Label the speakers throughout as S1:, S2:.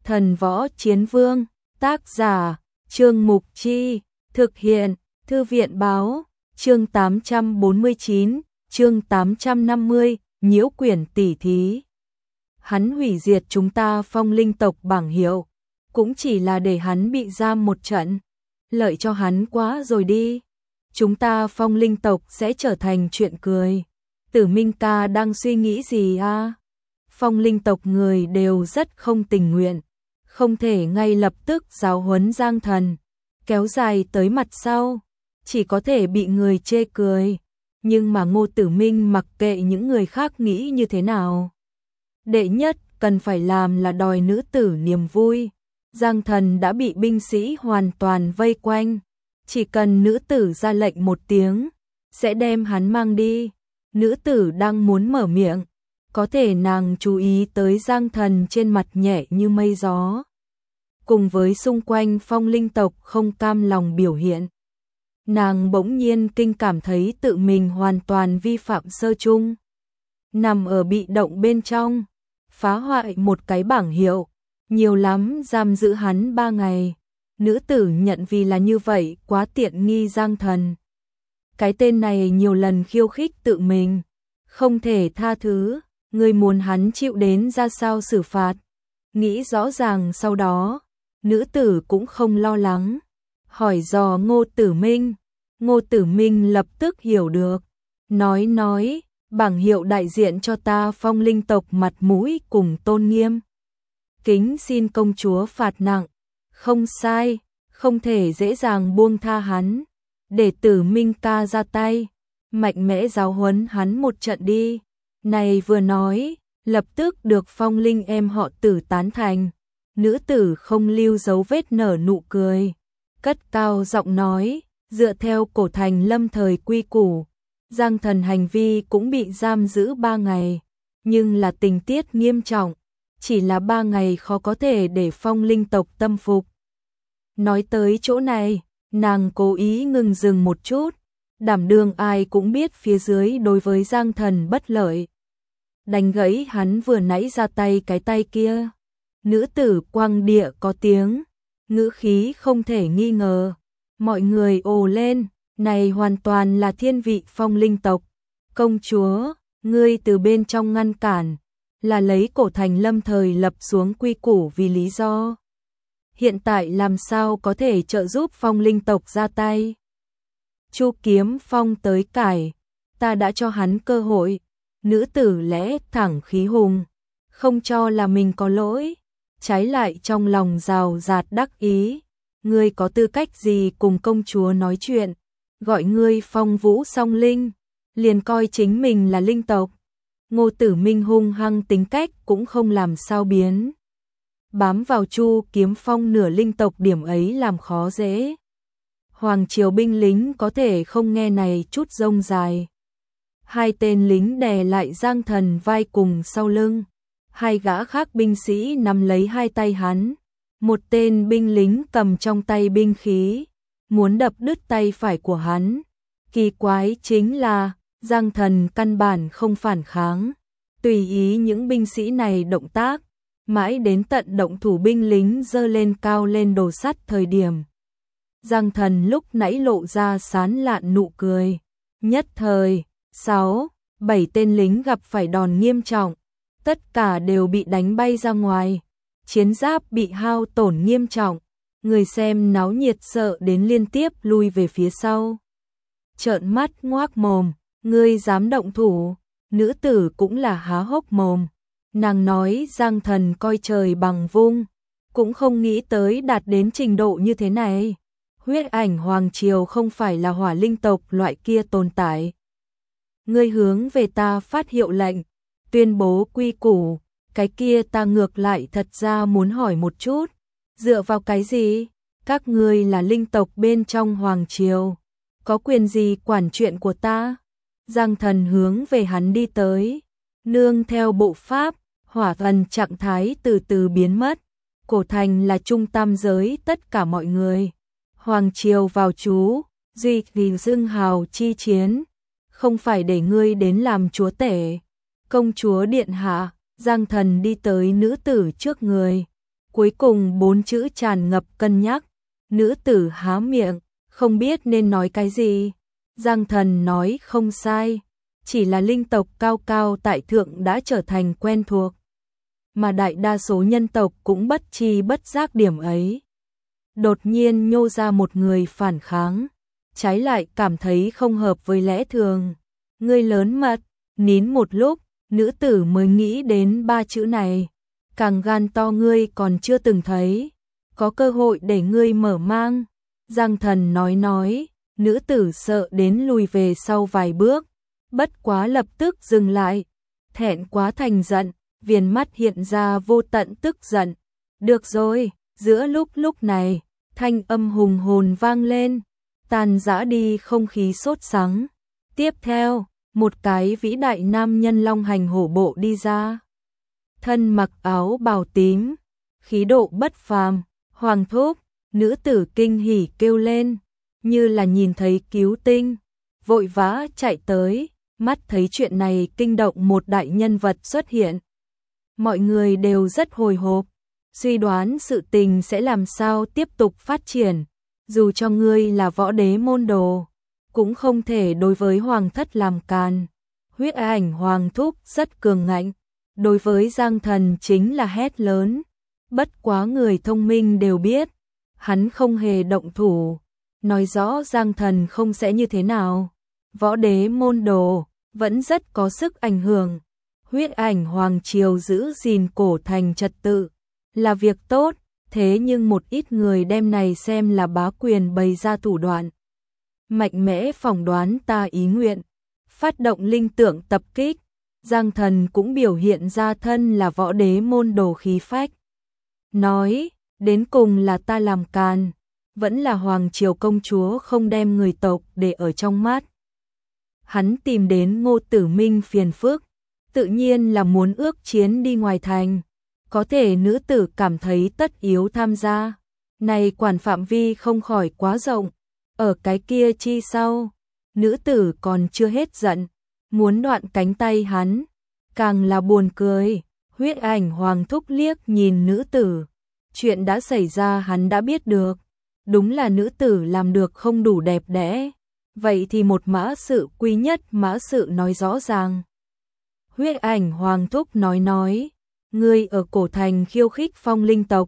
S1: Thần Võ Chiến Vương, tác giả, Trương Mục Chi, thực hiện, Thư viện báo, chương 849, chương 850, nhiễu quyển tỉ thí. Hắn hủy diệt chúng ta Phong Linh tộc bảng hiệu, cũng chỉ là để hắn bị giam một trận, lợi cho hắn quá rồi đi. Chúng ta Phong Linh tộc sẽ trở thành chuyện cười. Tử Minh ca đang suy nghĩ gì à? Phong Linh tộc người đều rất không tình nguyện, không thể ngay lập tức giáo huấn Giang Thần, kéo dài tới mặt sau, chỉ có thể bị người chê cười. Nhưng mà Ngô Tử Minh mặc kệ những người khác nghĩ như thế nào. Đệ nhất cần phải làm là đòi nữ tử niềm vui. Giang Thần đã bị binh sĩ hoàn toàn vây quanh, chỉ cần nữ tử ra lệnh một tiếng, sẽ đem hắn mang đi. Nữ tử đang muốn mở miệng, có thể nàng chú ý tới Giang Thần trên mặt nhẹ như mây gió, cùng với xung quanh Phong Linh tộc không cam lòng biểu hiện. Nàng bỗng nhiên kinh cảm thấy tự mình hoàn toàn vi phạm sơ chung, nằm ở bị động bên trong, phá hoại một cái bảng hiệu, nhiều lắm giam giữ hắn 3 ngày. Nữ tử nhận vì là như vậy quá tiện nghi Giang Thần. Cái tên này nhiều lần khiêu khích tự mình, không thể tha thứ, người muốn hắn chịu đến ra sao xử phạt. Nghĩ rõ ràng sau đó, nữ tử cũng không lo lắng, hỏi dò Ngô Tử Minh. Ngô Tử Minh lập tức hiểu được, nói, bảng hiệu đại diện cho ta Phong Linh tộc mặt mũi cùng tôn nghiêm. Kính xin công chúa phạt nặng, không sai, không thể dễ dàng buông tha hắn, để Tử Minh ca ra tay, mạnh mẽ giáo huấn hắn một trận đi. Này vừa nói, lập tức được Phong Linh em họ Tử tán thành. Nữ tử không lưu dấu vết nở nụ cười, cất cao giọng nói, dựa theo cổ thành lâm thời quy củ, Giang Thần hành vi cũng bị giam giữ 3 ngày, nhưng là tình tiết nghiêm trọng, chỉ là 3 ngày khó có thể để Phong Linh tộc tâm phục. Nói tới chỗ này, nàng cố ý ngừng dừng một chút, đảm đương ai cũng biết phía dưới đối với Giang Thần bất lợi. Đánh gãy hắn vừa nãy ra tay cái tay kia. Nữ tử quang địa có tiếng, ngữ khí không thể nghi ngờ. Mọi người ồ lên, này hoàn toàn là thiên vị Phong Linh tộc. Công chúa, ngươi từ bên trong ngăn cản, là lấy cổ thành lâm thời lập xuống quy củ vì lý do. Hiện tại làm sao có thể trợ giúp Phong Linh tộc ra tay? Chu Kiếm Phong tới cải, ta đã cho hắn cơ hội. Nữ tử lẽ thẳng khí hùng, không cho là mình có lỗi, trái lại trong lòng rào rạt đắc ý. Ngươi có tư cách gì cùng công chúa nói chuyện, gọi ngươi Phong Vũ Song Linh, liền coi chính mình là linh tộc. Ngô Tử Minh hung hăng tính cách cũng không làm sao biến. Bám vào Chu Kiếm Phong nửa linh tộc điểm ấy làm khó dễ. Hoàng triều binh lính có thể không nghe này chút rông dài. Hai tên lính đè lại Giang Thần vai cùng sau lưng. Hai gã khác binh sĩ nắm lấy hai tay hắn. Một tên binh lính cầm trong tay binh khí, muốn đập đứt tay phải của hắn. Kỳ quái chính là, Giang Thần căn bản không phản kháng, tùy ý những binh sĩ này động tác, mãi đến tận động thủ binh lính giơ lên cao lên đồ sắt thời điểm. Giang Thần lúc nãy lộ ra sán lạn nụ cười, nhất thời, 6-7 tên lính gặp phải đòn nghiêm trọng, tất cả đều bị đánh bay ra ngoài, chiến giáp bị hao tổn nghiêm trọng, người xem náo nhiệt sợ đến liên tiếp lui về phía sau. Trợn mắt ngoác mồm, ngươi dám động thủ? Nữ tử cũng là há hốc mồm, nàng nói Giang Thần coi trời bằng vung, cũng không nghĩ tới đạt đến trình độ như thế này. Huyết ảnh hoàng triều không phải là hỏa linh tộc loại kia tồn tại. Ngươi hướng về ta phát hiệu lệnh, tuyên bố quy củ, cái kia ta ngược lại thật ra muốn hỏi một chút, dựa vào cái gì? Các ngươi là linh tộc bên trong hoàng triều, có quyền gì quản chuyện của ta? Giang Thần hướng về hắn đi tới, nương theo bộ pháp, hỏa thần trạng thái từ từ biến mất. Cổ thành là trung tâm giới tất cả mọi người. Hoàng triều vào chú, duy vì dưng hào chi chiến, không phải để ngươi đến làm chúa tể. Công chúa điện hạ, Giang Thần đi tới nữ tử trước người, Cuối cùng 4 chữ tràn ngập cân nhắc, nữ tử há miệng, không biết nên nói cái gì. Giang Thần nói không sai, chỉ là linh tộc cao cao tại thượng đã trở thành quen thuộc, mà đại đa số nhân tộc cũng bất tri bất giác điểm ấy. Đột nhiên nhô ra một người phản kháng, trái lại cảm thấy không hợp với lẽ thường. Ngươi lớn mật, nín một lúc, nữ tử mới nghĩ đến 3 chữ này. Càng gan to ngươi còn chưa từng thấy, có cơ hội để ngươi mở mang. Giang Thần nói, nữ tử sợ đến lùi về sau vài bước, bất quá lập tức dừng lại, thẹn quá thành giận, viền mắt hiện ra vô tận tức giận. Được rồi, giữa lúc này, thanh âm hùng hồn vang lên, tàn rã đi không khí sốt sắng. Tiếp theo, một cái vĩ đại nam nhân long hành hổ bộ đi ra. Thân mặc áo bào tím, khí độ bất phàm, Hoàng thúc, nữ tử kinh hỉ kêu lên, như là nhìn thấy cứu tinh, vội vã chạy tới, mắt thấy chuyện này kinh động một đại nhân vật xuất hiện. Mọi người đều rất hồi hộp, suy đoán sự tình sẽ làm sao tiếp tục phát triển, dù cho ngươi là võ đế môn đồ, cũng không thể đối với hoàng thất làm càn. Huyết ảnh Hoàng thúc rất cường ngạnh, đối với Giang Thần chính là hét lớn, bất quá người thông minh đều biết, hắn không hề động thủ, nói rõ Giang Thần không sẽ như thế nào. Võ đế môn đồ vẫn rất có sức ảnh hưởng, huyết ảnh hoàng triều giữ gìn cổ thành trật tự là việc tốt, thế nhưng một ít người đem này xem là bá quyền bày ra thủ đoạn, mạnh mẽ phỏng đoán ta ý nguyện, phát động linh tượng tập kích. Giang Thần cũng biểu hiện ra thân là võ đế môn đồ khí phách, nói, đến cùng là ta làm càn, vẫn là hoàng triều công chúa không đem người tộc để ở trong mắt. Hắn tìm đến Ngô Tử Minh phiền phức, tự nhiên là muốn ước chiến đi ngoài thành, có thể nữ tử cảm thấy tất yếu tham gia, này quản phạm vi không khỏi quá rộng, ở cái kia chi sau, nữ tử còn chưa hết giận, muốn đoạn cánh tay hắn, càng là buồn cười. Huyết ảnh Hoàng thúc liếc nhìn nữ tử, chuyện đã xảy ra hắn đã biết được, đúng là nữ tử làm được không đủ đẹp đẽ, vậy thì một mã sự quy nhất mã sự nói rõ ràng. Huyết ảnh Hoàng thúc nói, ngươi ở cổ thành khiêu khích phong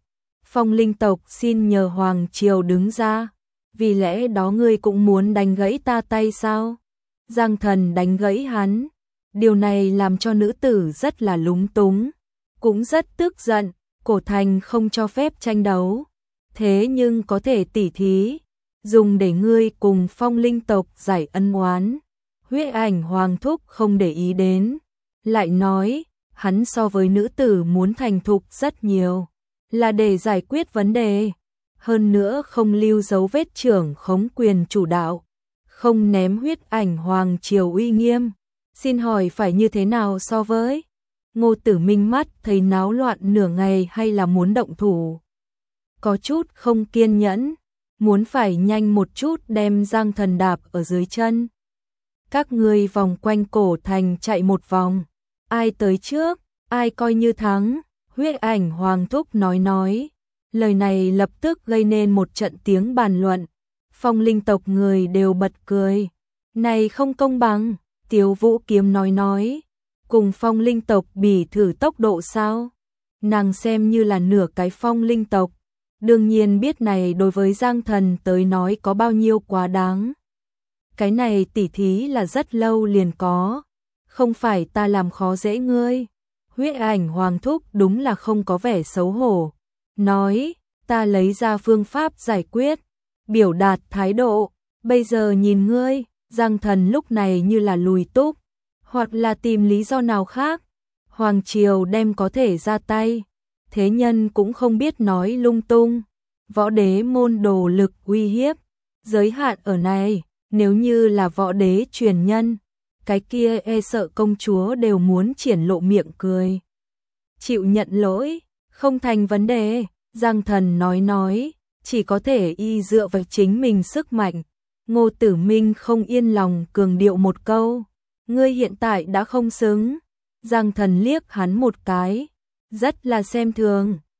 S1: linh tộc xin nhờ hoàng triều đứng ra, vì lẽ đó ngươi cũng muốn đánh gãy ta tay sao? Giang Thần đánh gãy hắn, điều này làm cho nữ tử rất là lúng túng, cũng rất tức giận, cổ thành không cho phép tranh đấu, thế nhưng có thể tỉ thí, dùng để ngươi cùng phong linh tộc giải ân oán. Huyết ảnh Hoàng thúc không để ý đến, lại nói, hắn so với nữ tử muốn thành thục rất nhiều, là để giải quyết vấn đề, hơn nữa không lưu dấu vết trưởng khống quyền chủ đạo, không ném huyết ảnh hoàng triều uy nghiêm. Xin hỏi phải như thế nào so với? Ngô Tử Minh mắt thấy náo loạn nửa ngày hay là muốn động thủ, có chút không kiên nhẫn, muốn phải nhanh một chút đem Giang Thần đạp ở dưới chân. Các ngươi vòng quanh cổ thành chạy một vòng, ai tới trước, ai coi như thắng. Huyết ảnh Hoàng thúc nói, lời này lập tức gây nên một trận tiếng bàn luận. Phong linh tộc người đều bật cười, này không công bằng. Tiếu Vũ Kiếm nói, cùng phong linh tộc bỉ thử tốc độ sao? Nàng xem như là nửa cái phong linh tộc, đương nhiên biết này đối với Giang Thần tới nói có bao nhiêu quá đáng. Cái này tỉ thí là rất lâu liền có, không phải ta làm khó dễ ngươi. Huyết ảnh Hoàng thúc đúng là không có vẻ xấu hổ, nói, ta lấy ra phương pháp giải quyết, biểu đạt thái độ, bây giờ nhìn ngươi. Giang Thần lúc này như là lùi túc, hoặc là tìm lý do nào khác, hoàng triều đem có thể ra tay, thế nhân cũng không biết nói lung tung, võ đế môn đồ lực uy hiếp, giới hạn ở này, nếu như là võ đế truyền nhân, cái kia e sợ công chúa đều muốn triển lộ miệng cười. Chịu nhận lỗi, không thành vấn đề, Giang Thần nói, chỉ có thể y dựa vào chính mình sức mạnh. Ngô Tử Minh không yên lòng cường điệu một câu, ngươi hiện tại đã không xứng. Giang Thần liếc hắn một cái, rất là xem thường,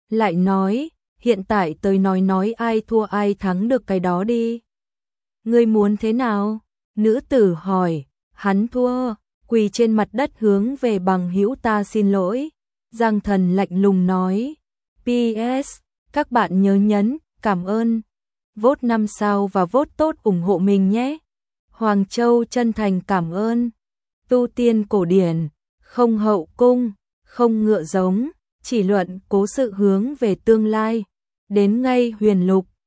S1: lại nói, hiện tại tới nói ai thua ai thắng được cái đó đi. Ngươi muốn thế nào? Nữ tử hỏi, hắn thua, quỳ trên mặt đất hướng về bằng hữu ta xin lỗi. Giang Thần lạnh lùng nói, PS, các bạn nhớ nhấn, cảm ơn, vote 5 sao và vote tốt ủng hộ mình nhé. Hoàng Châu chân thành cảm ơn. Tu tiên cổ điển, không hậu cung, không ngựa giống, chỉ luận cố sự hướng về tương lai. Đến ngay huyền lục,